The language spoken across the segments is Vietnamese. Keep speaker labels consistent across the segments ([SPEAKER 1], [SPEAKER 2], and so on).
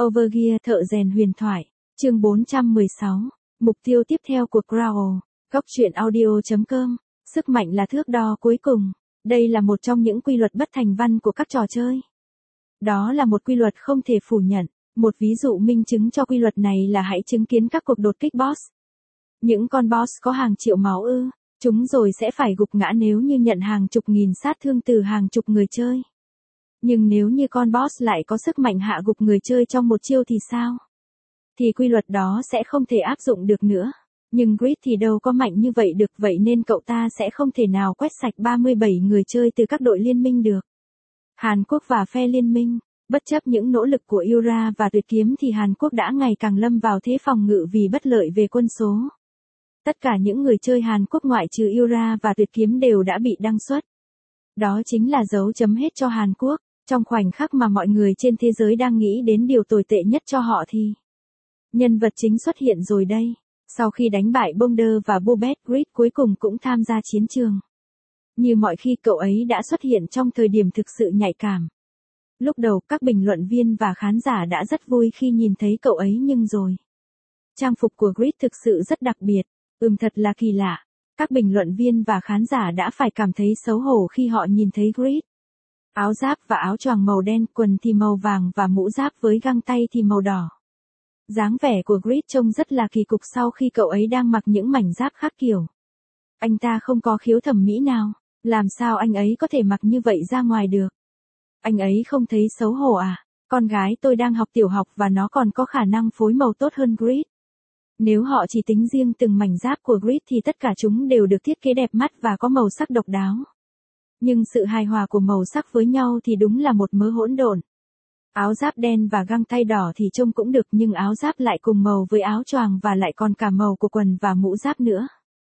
[SPEAKER 1] Overgear thợ rèn huyền thoại, chương 416, mục tiêu tiếp theo của Growl, góc truyện audio.com, sức mạnh là thước đo cuối cùng, đây là một trong những quy luật bất thành văn của các trò chơi. Đó là một quy luật không thể phủ nhận, một ví dụ minh chứng cho quy luật này là hãy chứng kiến các cuộc đột kích boss. Những con boss có hàng triệu máu chúng rồi sẽ phải gục ngã nếu như nhận hàng chục nghìn sát thương từ hàng chục người chơi. Nhưng nếu như con boss lại có sức mạnh hạ gục người chơi trong một chiêu thì sao? Thì quy luật đó sẽ không thể áp dụng được nữa. Nhưng Grid thì đâu có mạnh như vậy được, vậy nên cậu ta sẽ không thể nào quét sạch 37 người chơi từ các đội liên minh được. Hàn Quốc và phe liên minh, bất chấp những nỗ lực của Yura và Tuyệt Kiếm thì Hàn Quốc đã ngày càng lâm vào thế phòng ngự vì bất lợi về quân số. Tất cả những người chơi Hàn Quốc ngoại trừ Yura và Tuyệt Kiếm đều đã bị đăng xuất. Đó chính là dấu chấm hết cho Hàn Quốc. Trong khoảnh khắc mà mọi người trên thế giới đang nghĩ đến điều tồi tệ nhất cho họ thì nhân vật chính xuất hiện rồi đây. Sau khi đánh bại Bonder và Bobet, Grid cuối cùng cũng tham gia chiến trường. Như mọi khi, cậu ấy đã xuất hiện trong thời điểm thực sự nhạy cảm. Lúc đầu các bình luận viên và khán giả đã rất vui khi nhìn thấy cậu ấy, nhưng rồi trang phục của Grid thực sự rất đặc biệt. Thật là kỳ lạ. Các bình luận viên và khán giả đã phải cảm thấy xấu hổ khi họ nhìn thấy Grid. Áo giáp và áo choàng màu đen, quần thì màu vàng và mũ giáp với găng tay thì màu đỏ. Dáng vẻ của Grid trông rất là kỳ cục sau khi cậu ấy đang mặc những mảnh giáp khác kiểu. Anh ta không có khiếu thẩm mỹ nào, làm sao anh ấy có thể mặc như vậy ra ngoài được? Anh ấy không thấy xấu hổ à? Con gái tôi đang học tiểu học và nó còn có khả năng phối màu tốt hơn Grid. Nếu họ chỉ tính riêng từng mảnh giáp của Grid thì tất cả chúng đều được thiết kế đẹp mắt và có màu sắc độc đáo. Nhưng sự hài hòa của màu sắc với nhau thì đúng là một mớ hỗn độn. Áo giáp đen và găng tay đỏ thì trông cũng được, nhưng áo giáp lại cùng màu với áo choàng và lại còn cả màu của quần và mũ giáp nữa.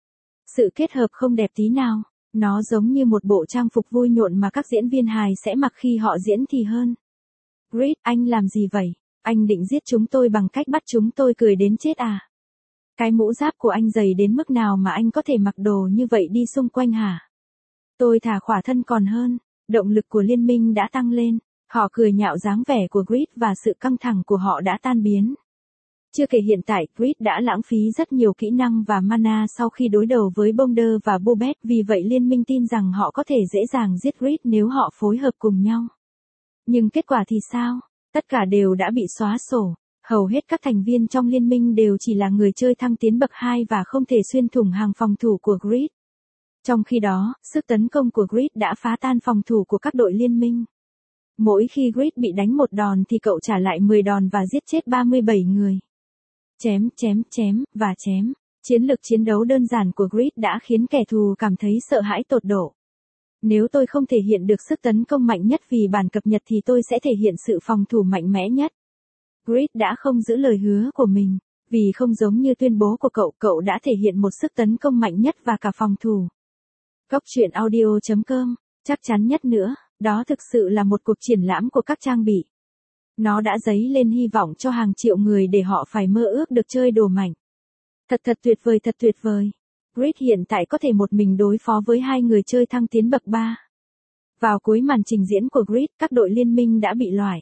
[SPEAKER 1] Sự kết hợp không đẹp tí nào, nó giống như một bộ trang phục vui nhộn mà các diễn viên hài sẽ mặc khi họ diễn thì hơn. Grid, anh làm gì vậy? Anh định giết chúng tôi bằng cách bắt chúng tôi cười đến chết à? Cái mũ giáp của anh dày đến mức nào mà anh có thể mặc đồ như vậy đi xung quanh hả? Tôi thà khỏa thân còn hơn. Động lực của liên minh đã tăng lên. Họ cười nhạo dáng vẻ của Grid và sự căng thẳng của họ đã tan biến. Chưa kể hiện tại, Grid đã lãng phí rất nhiều kỹ năng và mana sau khi đối đầu với Bonder và Bobet, vì vậy liên minh tin rằng họ có thể dễ dàng giết Grid nếu họ phối hợp cùng nhau. Nhưng kết quả thì sao? Tất cả đều đã bị xóa sổ. Hầu hết các thành viên trong liên minh đều chỉ là người chơi thăng tiến bậc 2 và không thể xuyên thủng hàng phòng thủ của Grid. Trong khi đó, sức tấn công của Grid đã phá tan phòng thủ của các đội liên minh. Mỗi khi Grid bị đánh một đòn thì cậu trả lại 10 đòn và giết chết 37 người. Chém, và chém. Chiến lược chiến đấu đơn giản của Grid đã khiến kẻ thù cảm thấy sợ hãi tột độ. Nếu tôi không thể hiện được sức tấn công mạnh nhất vì bản cập nhật thì tôi sẽ thể hiện sự phòng thủ mạnh mẽ nhất. Grid đã không giữ lời hứa của mình, vì không giống như tuyên bố của cậu đã thể hiện một sức tấn công mạnh nhất và cả phòng thủ. Góc truyện audio.com, chắc chắn nhất nữa, đó thực sự là một cuộc triển lãm của các trang bị. Nó đã dấy lên hy vọng cho hàng triệu người để họ phải mơ ước được chơi đồ mạnh. Thật tuyệt vời. Grid hiện tại có thể một mình đối phó với hai người chơi thăng tiến bậc 3. Vào cuối màn trình diễn của Grid, các đội liên minh đã bị loại.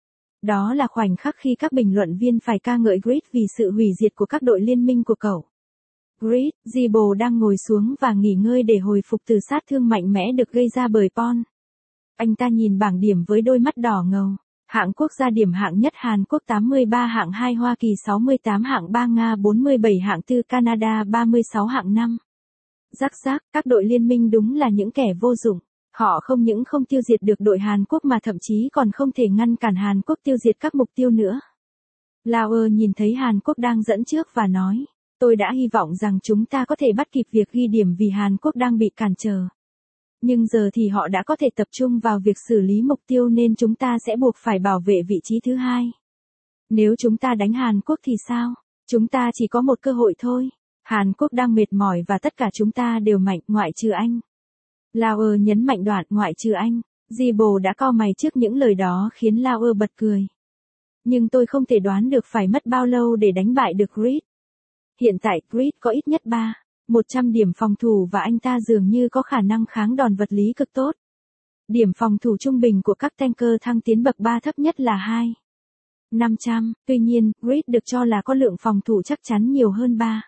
[SPEAKER 1] Đó là khoảnh khắc khi các bình luận viên phải ca ngợi Grid vì sự hủy diệt của các đội liên minh của cậu. Grid, Zibo đang ngồi xuống và nghỉ ngơi để hồi phục từ sát thương mạnh mẽ được gây ra bởi Pon. Anh ta nhìn bảng điểm với đôi mắt đỏ ngầu. Hạng quốc gia điểm hạng nhất Hàn Quốc 83, hạng 2 Hoa Kỳ 68, hạng 3 Nga 47, hạng 4 Canada 36, hạng 5. Rắc, các đội liên minh đúng là những kẻ vô dụng. Họ không những không tiêu diệt được đội Hàn Quốc mà thậm chí còn không thể ngăn cản Hàn Quốc tiêu diệt các mục tiêu nữa. Lauer nhìn thấy Hàn Quốc đang dẫn trước và nói, tôi đã hy vọng rằng chúng ta có thể bắt kịp việc ghi điểm vì Hàn Quốc đang bị cản trở. Nhưng giờ thì họ đã có thể tập trung vào việc xử lý mục tiêu nên chúng ta sẽ buộc phải bảo vệ vị trí thứ hai. Nếu chúng ta đánh Hàn Quốc thì sao? Chúng ta chỉ có một cơ hội thôi. Hàn Quốc đang mệt mỏi và tất cả chúng ta đều mạnh, ngoại trừ anh. Lauer nhấn mạnh đoạn ngoại trừ anh. Zibo đã cau mày trước những lời đó khiến Lauer bật cười. Nhưng tôi không thể đoán được phải mất bao lâu để đánh bại được Grid. Hiện tại Grid có ít nhất 100 điểm phòng thủ và anh ta dường như có khả năng kháng đòn vật lý cực tốt. Điểm phòng thủ trung bình của các tanker thăng tiến bậc 3 thấp nhất là 2. 500, tuy nhiên, Grid được cho là có lượng phòng thủ chắc chắn nhiều hơn 3.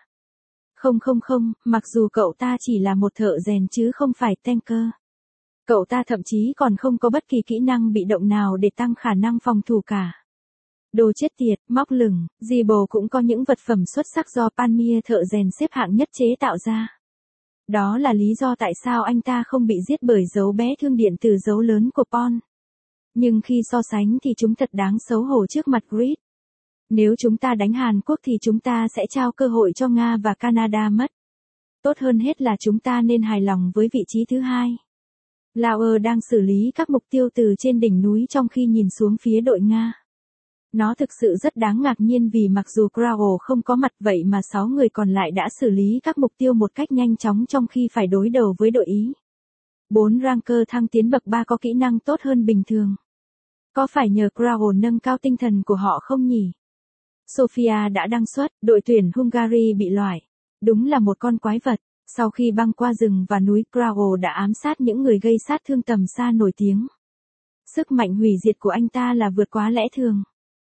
[SPEAKER 1] Không, mặc dù cậu ta chỉ là một thợ rèn chứ không phải tanker. Cậu ta thậm chí còn không có bất kỳ kỹ năng bị động nào để tăng khả năng phòng thủ cả. Đồ chết tiệt, móc lửng, Zibo cũng có những vật phẩm xuất sắc do Palmier thợ rèn xếp hạng nhất chế tạo ra. Đó là lý do tại sao anh ta không bị giết bởi dấu bé thương điện từ dấu lớn của Pon. Nhưng khi so sánh thì chúng thật đáng xấu hổ trước mặt Grid. Nếu chúng ta đánh Hàn Quốc thì chúng ta sẽ trao cơ hội cho Nga và Canada mất. Tốt hơn hết là chúng ta nên hài lòng với vị trí thứ hai. Lauer đang xử lý các mục tiêu từ trên đỉnh núi trong khi nhìn xuống phía đội Nga. Nó thực sự rất đáng ngạc nhiên vì mặc dù Crowell không có mặt vậy mà 6 người còn lại đã xử lý các mục tiêu một cách nhanh chóng trong khi phải đối đầu với đội Ý. 4 ranker thăng tiến bậc 3 có kỹ năng tốt hơn bình thường. Có phải nhờ Crowell nâng cao tinh thần của họ không nhỉ? Sofia đã đăng xuất, đội tuyển Hungary bị loại. Đúng là một con quái vật. Sau khi băng qua rừng và núi, Crowell đã ám sát những người gây sát thương tầm xa nổi tiếng. Sức mạnh hủy diệt của anh ta là vượt quá lẽ thường.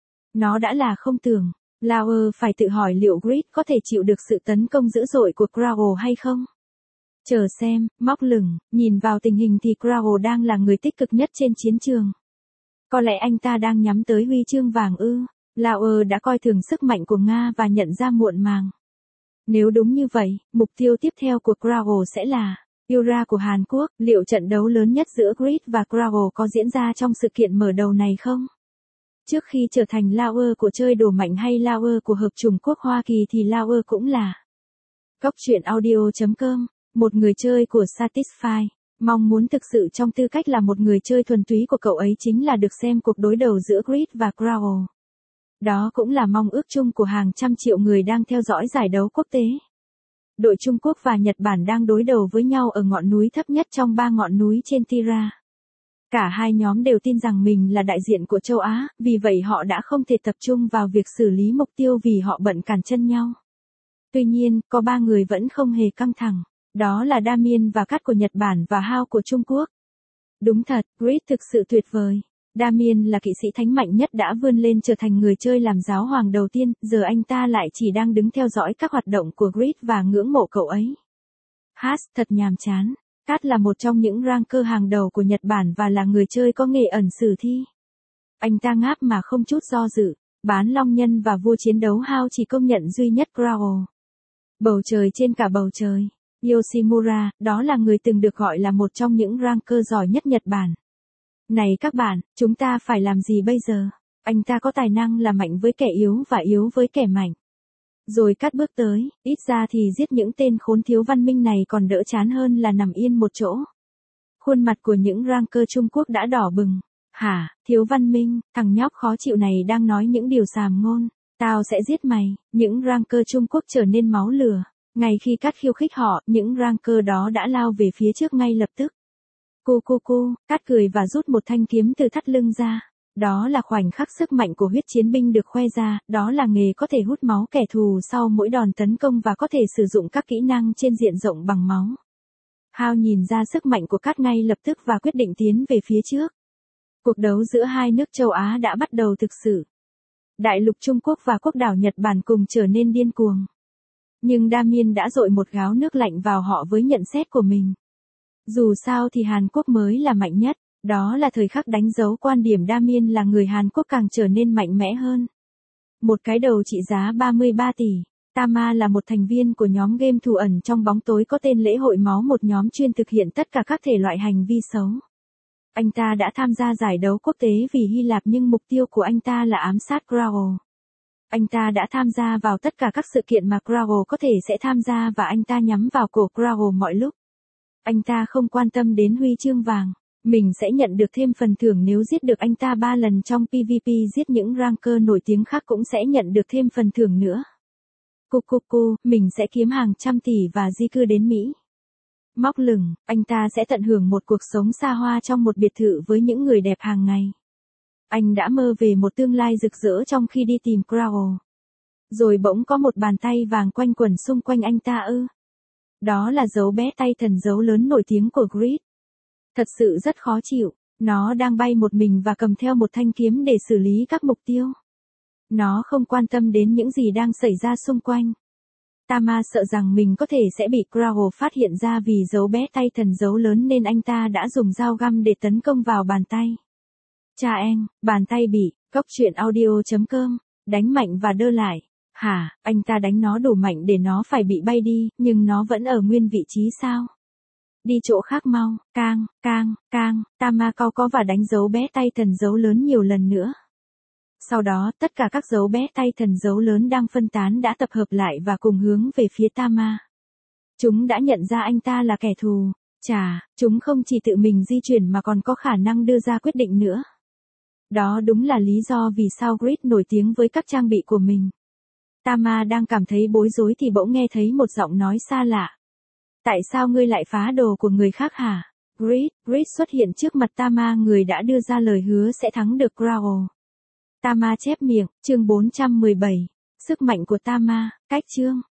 [SPEAKER 1] Nó đã là không tưởng. Lauer phải tự hỏi liệu Grid có thể chịu được sự tấn công dữ dội của Crowell hay không? Chờ xem, móc lửng, nhìn vào tình hình thì Crowell đang là người tích cực nhất trên chiến trường. Có lẽ anh ta đang nhắm tới huy chương vàng ư? Lauer đã coi thường sức mạnh của Nga và nhận ra muộn màng. Nếu đúng như vậy, mục tiêu tiếp theo của Crowell sẽ là Euro của Hàn Quốc. Liệu trận đấu lớn nhất giữa Grid và Crowell có diễn ra trong sự kiện mở đầu này không? Trước khi trở thành Lauer của chơi đồ mạnh hay Lauer của Hợp chủng quốc Hoa Kỳ thì Lauer cũng là Góc truyện audio.com, một người chơi của Satisfy. Mong muốn thực sự trong tư cách là một người chơi thuần túy của cậu ấy chính là được xem cuộc đối đầu giữa Grid và Crowell. Đó cũng là mong ước chung của hàng trăm triệu người đang theo dõi giải đấu quốc tế. Đội Trung Quốc và Nhật Bản đang đối đầu với nhau ở ngọn núi thấp nhất trong 3 ngọn núi trên Tira. Cả hai nhóm đều tin rằng mình là đại diện của châu Á, vì vậy họ đã không thể tập trung vào việc xử lý mục tiêu vì họ bận cản chân nhau. Tuy nhiên, có 3 người vẫn không hề căng thẳng. Đó là Damien và Cát của Nhật Bản và Hao của Trung Quốc. Đúng thật, Grid thực sự tuyệt vời. Damien là kỵ sĩ thánh mạnh nhất đã vươn lên trở thành người chơi làm giáo hoàng đầu tiên, giờ anh ta lại chỉ đang đứng theo dõi các hoạt động của Grid và ngưỡng mộ cậu ấy. Thật nhàm chán. Cát là một trong những ranker hàng đầu của Nhật Bản và là người chơi có nghề ẩn sử thi. Anh ta ngáp mà không chút do dự, bán long nhân và vua chiến đấu Hao chỉ công nhận duy nhất Crowell. Bầu trời trên cả bầu trời. Yoshimura, đó là người từng được gọi là một trong những ranker giỏi nhất Nhật Bản. Này các bạn, chúng ta phải làm gì bây giờ? Anh ta có tài năng là mạnh với kẻ yếu và yếu với kẻ mạnh. Rồi Cát bước tới, ít ra thì giết những tên khốn thiếu văn minh này còn đỡ chán hơn là nằm yên một chỗ. Khuôn mặt của những ranker Trung Quốc đã đỏ bừng. Hả, thiếu văn minh, thằng nhóc khó chịu này đang nói những điều sàm ngôn. Tao sẽ giết mày. Những ranker Trung Quốc trở nên máu lửa. Ngay khi Cát khiêu khích họ, những ranker đó đã lao về phía trước ngay lập tức. Cát cười và rút một thanh kiếm từ thắt lưng ra. Đó là khoảnh khắc sức mạnh của huyết chiến binh được khoe ra, đó là nghề có thể hút máu kẻ thù sau mỗi đòn tấn công và có thể sử dụng các kỹ năng trên diện rộng bằng máu. Hao nhìn ra sức mạnh của Cát ngay lập tức và quyết định tiến về phía trước. Cuộc đấu giữa hai nước châu Á đã bắt đầu thực sự. Đại lục Trung Quốc và quốc đảo Nhật Bản cùng trở nên điên cuồng. Nhưng Damien đã dội một gáo nước lạnh vào họ với nhận xét của mình. Dù sao thì Hàn Quốc mới là mạnh nhất. Đó là thời khắc đánh dấu quan điểm Damien là người Hàn Quốc càng trở nên mạnh mẽ hơn. Một cái đầu trị giá 33 tỷ. Tama là một thành viên của nhóm game thủ ẩn trong bóng tối có tên Lễ hội Máu, một nhóm chuyên thực hiện tất cả các thể loại hành vi xấu. Anh ta đã tham gia giải đấu quốc tế vì Hy Lạp nhưng mục tiêu của anh ta là ám sát Crowell. Anh ta đã tham gia vào tất cả các sự kiện mà Crowell có thể sẽ tham gia và anh ta nhắm vào cổ Crowell mọi lúc. Anh ta không quan tâm đến huy chương vàng. Mình sẽ nhận được thêm phần thưởng nếu giết được anh ta 3 lần trong PvP, giết những ranker nổi tiếng khác cũng sẽ nhận được thêm phần thưởng nữa. Mình sẽ kiếm hàng trăm tỷ và di cư đến Mỹ. Móc lửng, anh ta sẽ tận hưởng một cuộc sống xa hoa trong một biệt thự với những người đẹp hàng ngày. Anh đã mơ về một tương lai rực rỡ trong khi đi tìm Crowell. Rồi bỗng có một bàn tay vàng quanh quẩn xung quanh anh ta ư. Đó là dấu bé tay thần dấu lớn nổi tiếng của Grid. Thật sự rất khó chịu, nó đang bay một mình và cầm theo một thanh kiếm để xử lý các mục tiêu. Nó không quan tâm đến những gì đang xảy ra xung quanh. Tama sợ rằng mình có thể sẽ bị Growl phát hiện ra vì dấu bé tay thần dấu lớn nên anh ta đã dùng dao găm để tấn công vào bàn tay. Cha em, bàn tay bị, Cốc truyện audio.com, đánh mạnh và đơ lại. Hả, anh ta đánh nó đủ mạnh để nó phải bị bay đi, nhưng nó vẫn ở nguyên vị trí sao? Đi chỗ khác mau, cang, Tama cau có và đánh dấu bé tay thần dấu lớn nhiều lần nữa. Sau đó, tất cả các dấu bé tay thần dấu lớn đang phân tán đã tập hợp lại và cùng hướng về phía Tama. Chúng đã nhận ra anh ta là kẻ thù. Chà, chúng không chỉ tự mình di chuyển mà còn có khả năng đưa ra quyết định nữa. Đó đúng là lý do vì sao Grid nổi tiếng với các trang bị của mình. Tama đang cảm thấy bối rối thì bỗng nghe thấy một giọng nói xa lạ. Tại sao ngươi lại phá đồ của người khác hả? Grid xuất hiện trước mặt Tama, người đã đưa ra lời hứa sẽ thắng được Growl. Tama chép miệng, chương 417. Sức mạnh của Tama, cách chương.